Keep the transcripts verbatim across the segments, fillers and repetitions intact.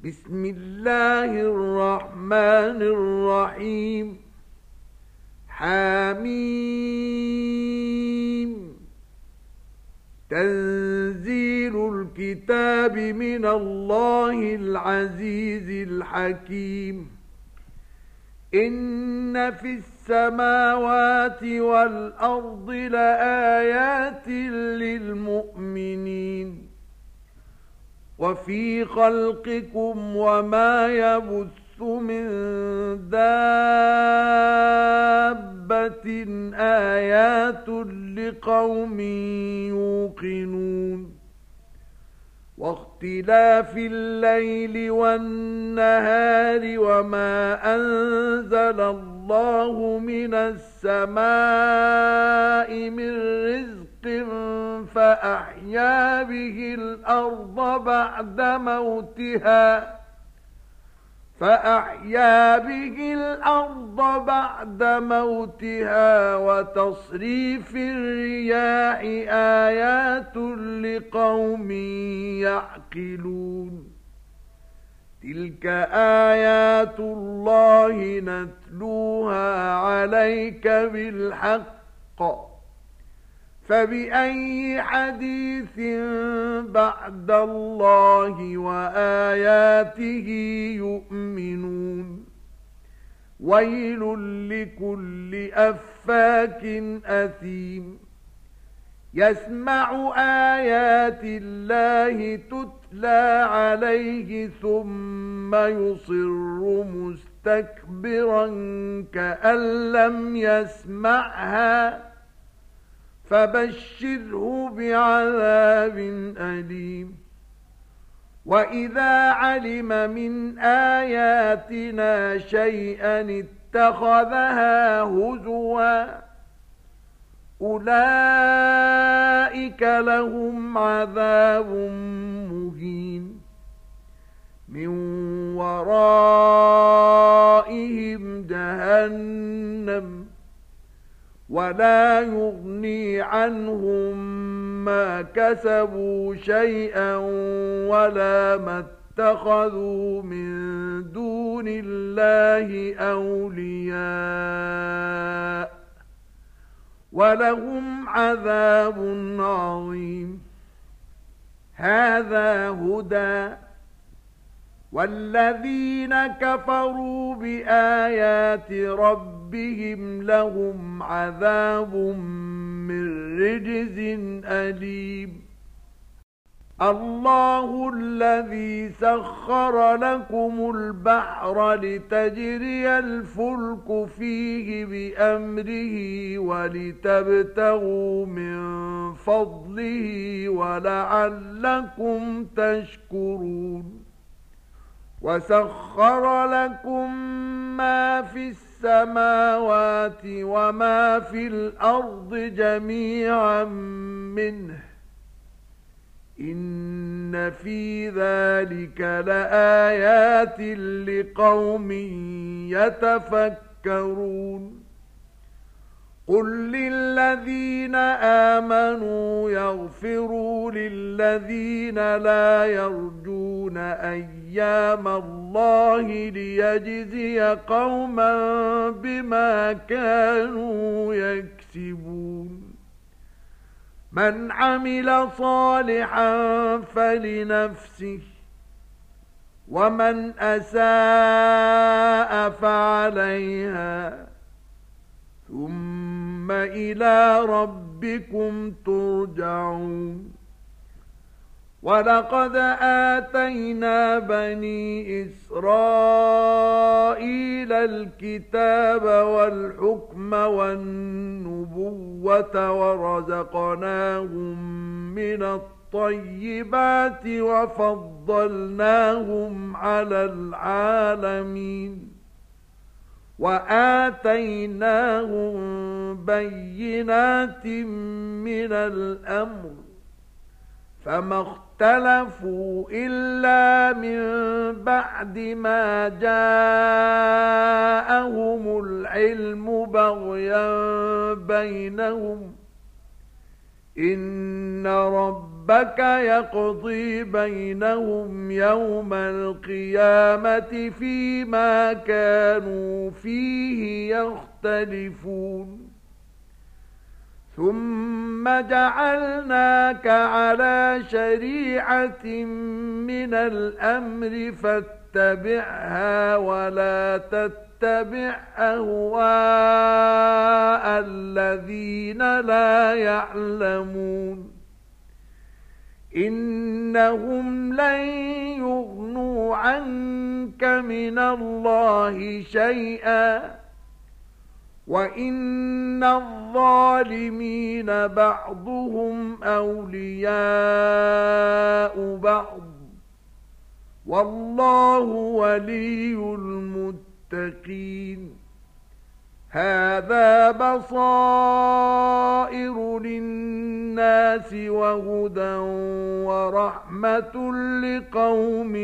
بسم الله الرحمن الرحيم. حميم. تنزيل الكتاب من الله العزيز الحكيم. إن في السماوات والأرض لآيات للمؤمنين. وفي خلقكم وما يبث من دابة آيات لقوم يوقنون. واختلاف الليل والنهار وما أنزل الله من السماء من رزق فأحيا به الأرض بعد موتها فأحيا به الأرض بعد موتها وتصريف الرياح آيات لقوم يعقلون. تلك آيات الله نتلوها عليك بالحق، فبأي حديث بعد الله وآياته يؤمنون. ويل لكل أفاك أثيم يسمع آيات الله تتلى عليه ثم يصر مستكبرا كأن لم يسمعها، فبشره بعذاب أليم. وإذا علم من آياتنا شيئا اتخذها هزوا. أولئك لهم عذاب مهين من ورائهم جهنم ولا يغني عنهم ما كسبوا شيئا ولا ما اتخذوا من دون الله أولياء ولهم عذاب عظيم. هذا هدى، والذين كفروا بآيات ربهم لهم عذاب من رجز أليم. الله الذي سخر لكم البحر لتجري الفلك فيه بأمره ولتبتغوا من فضله ولعلكم تشكرون. وسخر لكم ما في السماوات وما في الأرض جميعا منه. إن في ذلك لآيات لقوم يتفكرون. قل للذين آمنوا يغفروا للذين لا يرجون أيام الله ليجزي قوما بما كانوا يكسبون. من عمل صالحا فلنفسه ومن أساء فعليها ثم إلى ربكم ترجعون. ولقد آتينا بني إسرائيل الكتاب والحكم والنبوة ورزقناهم من الطيبات وفضلناهم على العالمين وآتيناهم بينات من الأمر، فما اختلفوا إلا من بعد ما جاءهم العلم بغيا بينهم. إن رب ربك يقضي بينهم يوم القيامة فيما كانوا فيه يختلفون ثم جعلناك على شريعة من الأمر فاتبعها ولا تتبع أهواء الذين لا يعلمون إنهم لن يغنوا عنك من الله شيئا وإن الظالمين بعضهم أولياء بعض والله ولي المتقين هذا بصائر للناس وهدى ورحمة لقوم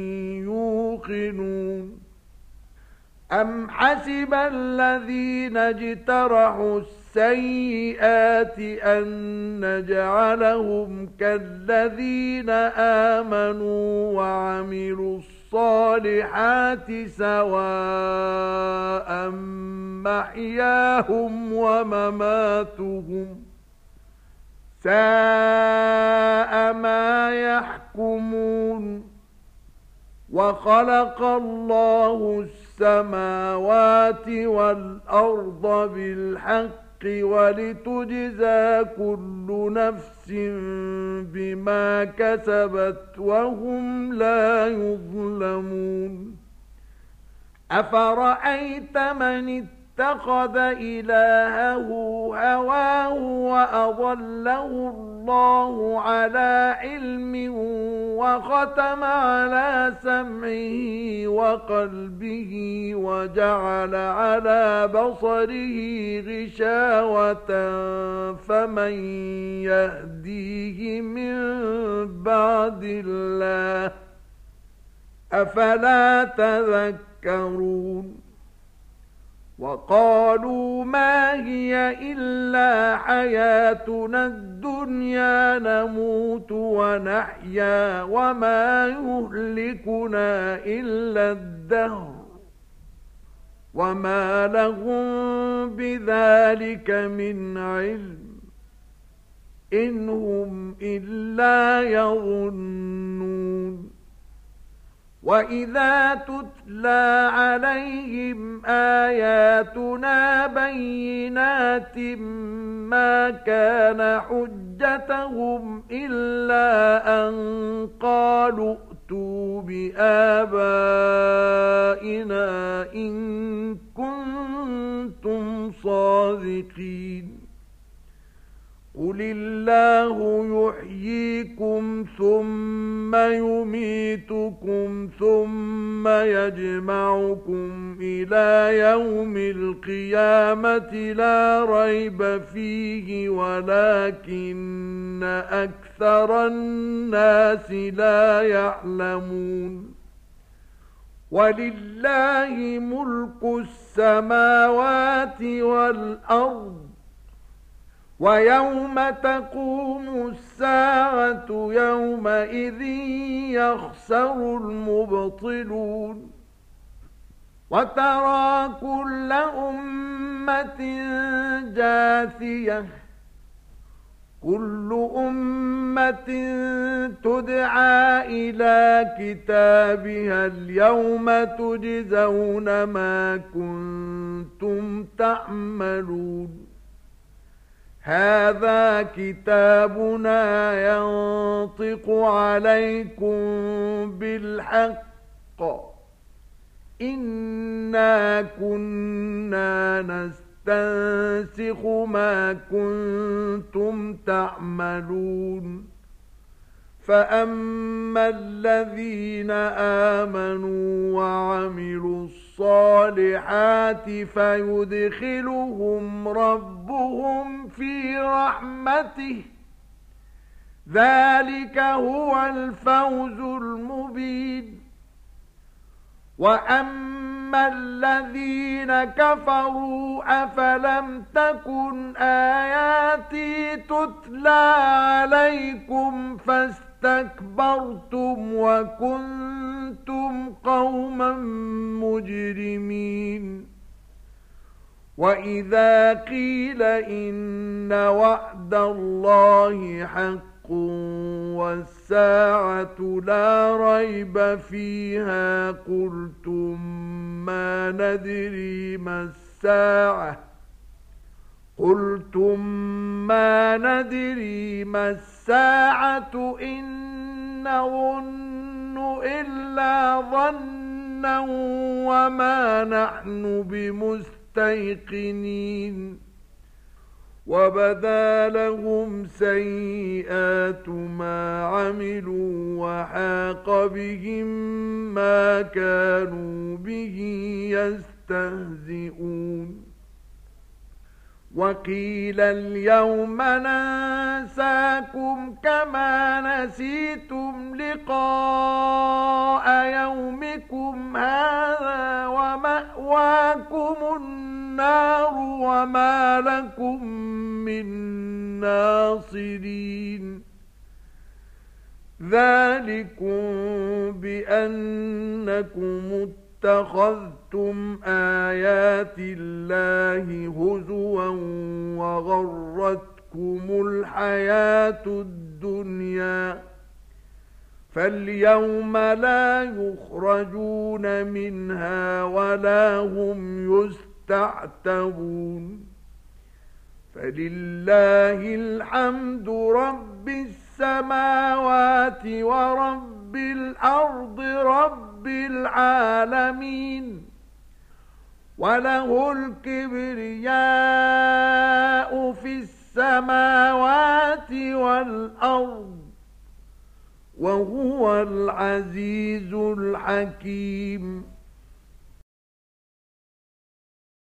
يوقنون أم حسب الذين اجترحوا السيئات أن نجعلهم كالذين آمنوا وعملوا الصالحات سواء محياهم ومماتهم ساء ما يحكمون وخلق الله السماوات والأرض بالحق ولتجزى كل نفس بما كسبت وهم لا يظلمون أفرأيت من اتخذ إلهه هواه وأضله الله على علم وختم على سمعه وقلبه وجعل على بصره غشاوة فمن يهديه من بعد الله أفلا تذكرون وقالوا ما هي إلا حياتنا الدنيا نموت ونحيا وما يهلكنا إلا الدهر وما لهم بذلك من علم إن هم إلا يظنون وإذا تتلى عليهم آياتنا بينات ما كان حجتهم إلا أن قالوا ائتوا بآبائنا إن كنتم صادقين قل الله يحييكم ثم يميتكم ثم يجمعكم إلى يوم القيامة لا ريب فيه ولكن أكثر الناس لا يعلمون ولله ملك السماوات والأرض ويوم تقوم الساعة يومئذ يخسر المبطلون وترى كل أمة جاثية كل أمة تدعى إلى كتابها اليوم تجزون ما كنتم تعملون هذا كتابنا ينطق عليكم بالحق إنا كنا نستنسخ ما كنتم تعملون فأما الذين آمنوا وعملوا الصالحات فيدخلهم ربهم في رحمته ذلك هو الفوز المبين وأما أما الذين كفروا أفلم تكن آياتي تتلى عليكم فاستكبرتم وكنتم قوما مجرمين وإذا قيل إن وعد الله حق والساعة لا ريب فيها قلتم ما ندري ما الساعة قلتم ما ندري ما الساعة إن نظن إلا ظنا وما نحن بمستيقنين وبدا لهم سيئات ما عملوا وحاق بهم ما كانوا به يستهزئون وقيل اليوم ننساكم كما نسيتم لقاء يومكم هذا ومأواكم النار وما لكم من ناصرين ذلكم بأنكم اتخذتم آيات الله هزوا وغرتكم الحياة الدنيا فاليوم لا يخرجون منها ولا هم يستعتبون فلله الحمد رب السماوات ورب الأرض رب العالمين وله الكبرياء في السماوات والأرض وهو العزيز الحكيم